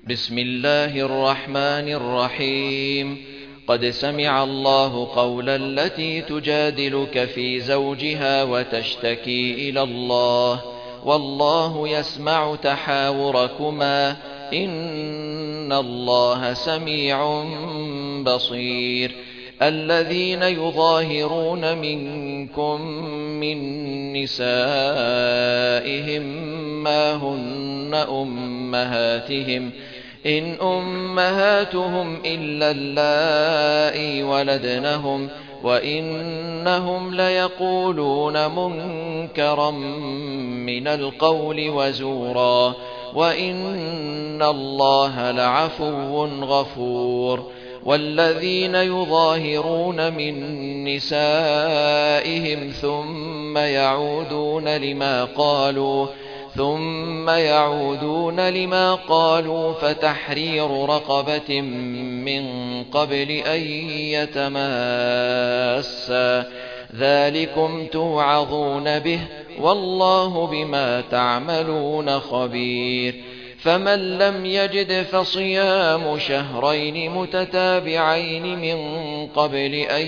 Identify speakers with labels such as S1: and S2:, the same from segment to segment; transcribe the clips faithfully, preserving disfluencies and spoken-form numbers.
S1: بسم الله الرحمن الرحيم. قد سمع الله قول التي تجادلك في زوجها وتشتكي إلى الله والله يسمع تحاوركما إن الله سميع بصير. الذين يظاهرون منكم من نسائهم ما هن أمهاتهم إن أمهاتهم إلا اللائي ولدنهم وإنهم ليقولون منكرا من القول وزورا وإن الله لعفو غفور. والذين يظاهرون من نسائهم ثم يعودون لما قالوا ثم يعودون لما قالوا فتحرير رقبة من قبل أن يتماسا ذلكم توعظون به والله بما تعملون خبير. فمن لم يجد فصيام شهرين متتابعين من قبل أن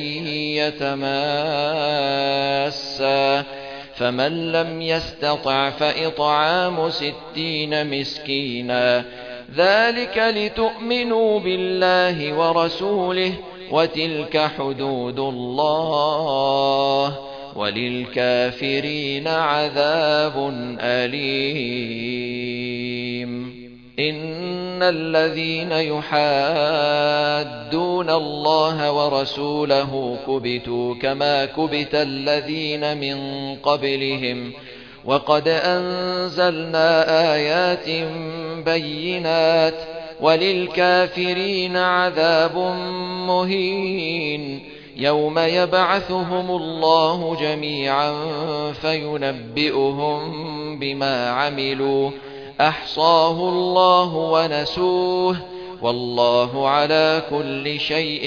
S1: يتماسا فمن لم يستطع فإطعام ستين مسكينا ذلك لتؤمنوا بالله ورسوله وتلك حدود الله وللكافرين عذاب أليم. إن الذين يحادون الله ورسوله كبتوا كما كبت الذين من قبلهم وقد أنزلنا آيات بينات وللكافرين عذاب مهين. يوم يبعثهم الله جميعا فينبئهم بما عملوا أحصاه الله ونسوه والله على كل شيء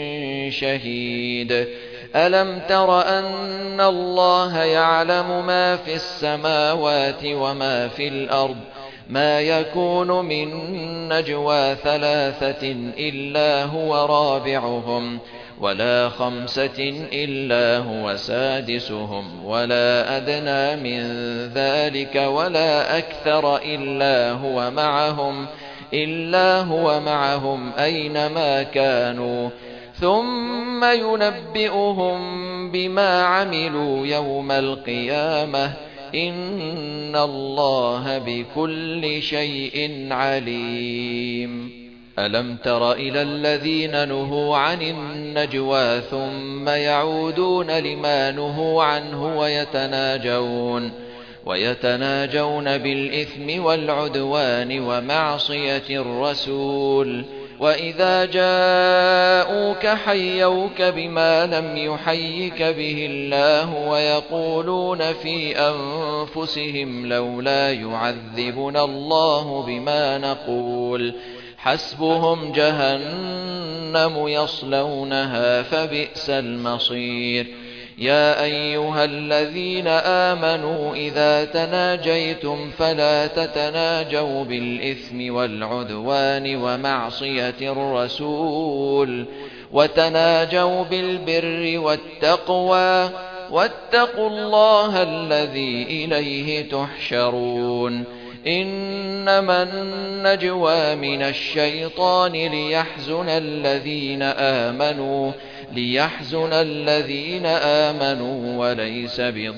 S1: شهيد. ألم تر أن الله يعلم ما في السماوات وما في الأرض ما يكون من نجوى ثلاثة إلا هو رابعهم ولا خمسة إلا هو سادسهم ولا أدنى من ذلك ولا أكثر إلا هو معهم إلا هو معهم أينما كانوا ثم ينبئهم بما عملوا يوم القيامة إن الله بكل شيء عليم. ألم تر إلى الذين نهوا عن النجوى ثم يعودون لما نهوا عنه ويتناجون ويتناجون بالإثم والعدوان ومعصية الرسول وإذا جاءوك حيوك بما لم يحيك به الله ويقولون في أنفسهم لولا يعذبنا الله بما نقول حسبهم جهنم يصلونها فبئس المصير. يا أيها الذين آمنوا إذا تناجيتم فلا تتناجوا بالإثم والعدوان ومعصية الرسول وتناجوا بالبر والتقوى واتقوا الله الذي إليه تحشرون. إنما النجوى من الشيطان ليحزن الذين آمنوا ليحزن الذين آمنوا وليس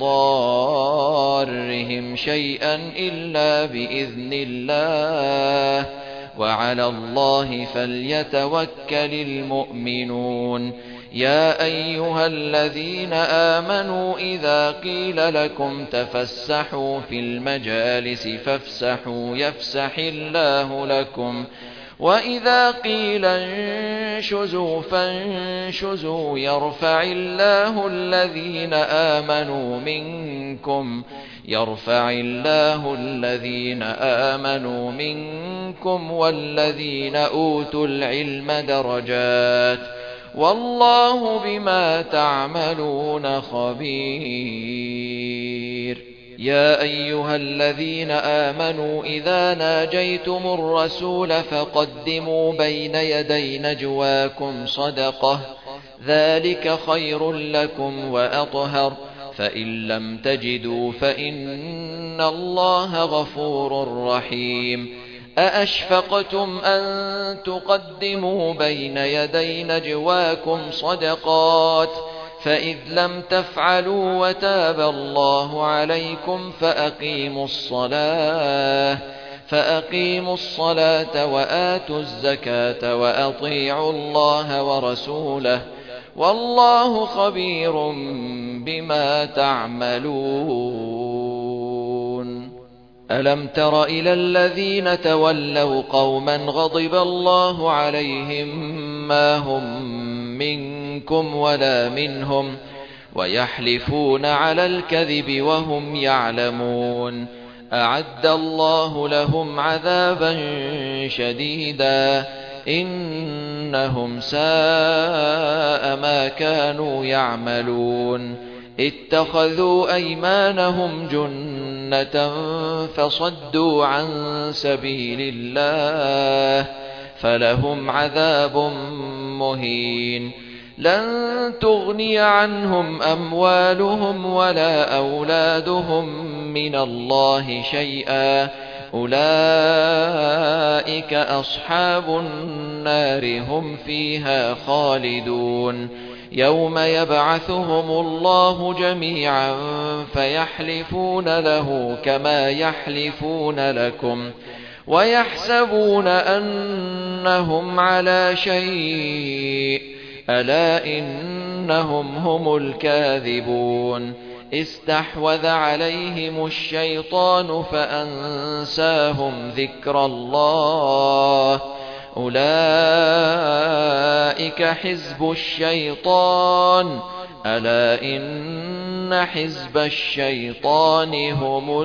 S1: بضارهم شيئا إلا بإذن الله وعلى الله فليتوكل المؤمنون. يا أيها الذين آمنوا إذا قيل لكم تفسحوا في المجالس فافسحوا يفسح الله لكم وإذا قيل انشزوا فانشزوا يرفع الله الذين آمنوا منكم يرفع الله الذين آمنوا منكم والذين أوتوا العلم درجات والله بما تعملون خبير. يا أيها الذين آمنوا إذا ناجيتم الرسول فقدموا بين يدي نجواكم صدقة ذلك خير لكم وأطهر فإن لم تجدوا فإن الله غفور رحيم أأشفقتم أن تقدموا بين يدي نجواكم صدقات فإذ لم تفعلوا وتاب الله عليكم فأقيموا الصلاة فأقيموا الصلاة وآتوا الزكاة وأطيعوا الله ورسوله والله خبير بما تعملون ألم تر إلى الذين تولوا قوما غضب الله عليهم ما هم منكم ولا منهم ويحلفون على الكذب وهم يعلمون أعد الله لهم عذابا شديدا إنهم ساء ما كانوا يعملون اتخذوا أيمانهم جنة فصدوا عن سبيل الله فلهم عذاب مهين لن تغني عنهم أموالهم ولا أولادهم من الله شيئا أولئك أصحاب النار هم فيها خالدون يوم يبعثهم الله جميعا فيحلفون له كما يحلفون لكم ويحسبون أنهم على شيء ألا إنهم هم الكاذبون استحوذ عليهم الشيطان فأنساهم ذكر الله أولئك حزب الشيطان ألا إن حزب الشيطان هم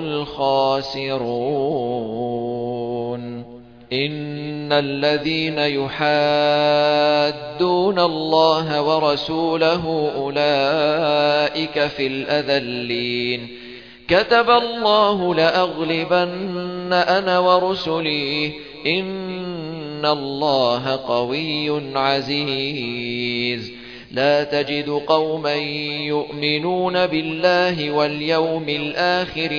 S1: الخاسرون إن الذين يحادون الله ورسوله أولئك في الأذلين كتب الله لأغلبن أنا ورسلي إن الله قوي عزيز لا تجد قوما يؤمنون بالله واليوم الآخر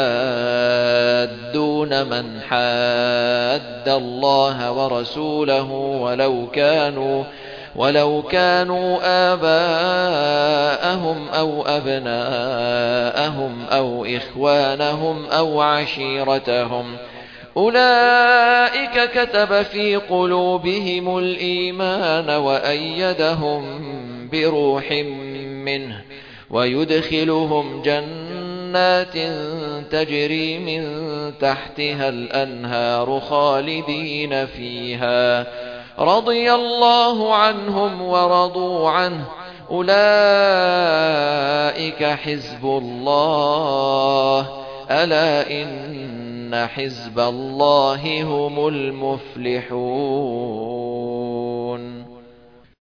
S1: يوادون من حاد الله ورسوله ولو كانوا ولو كانوا آباءهم أو أبناءهم أو إخوانهم أو عشيرتهم أولئك كتب في قلوبهم الإيمان وأيدهم بروح منه ويدخلهم جنات تجري من تحتها الأنهار خالدين فيها رضي الله عنهم ورضوا عنه أولئك حزب الله ألا إن حزب الله هم المفلحون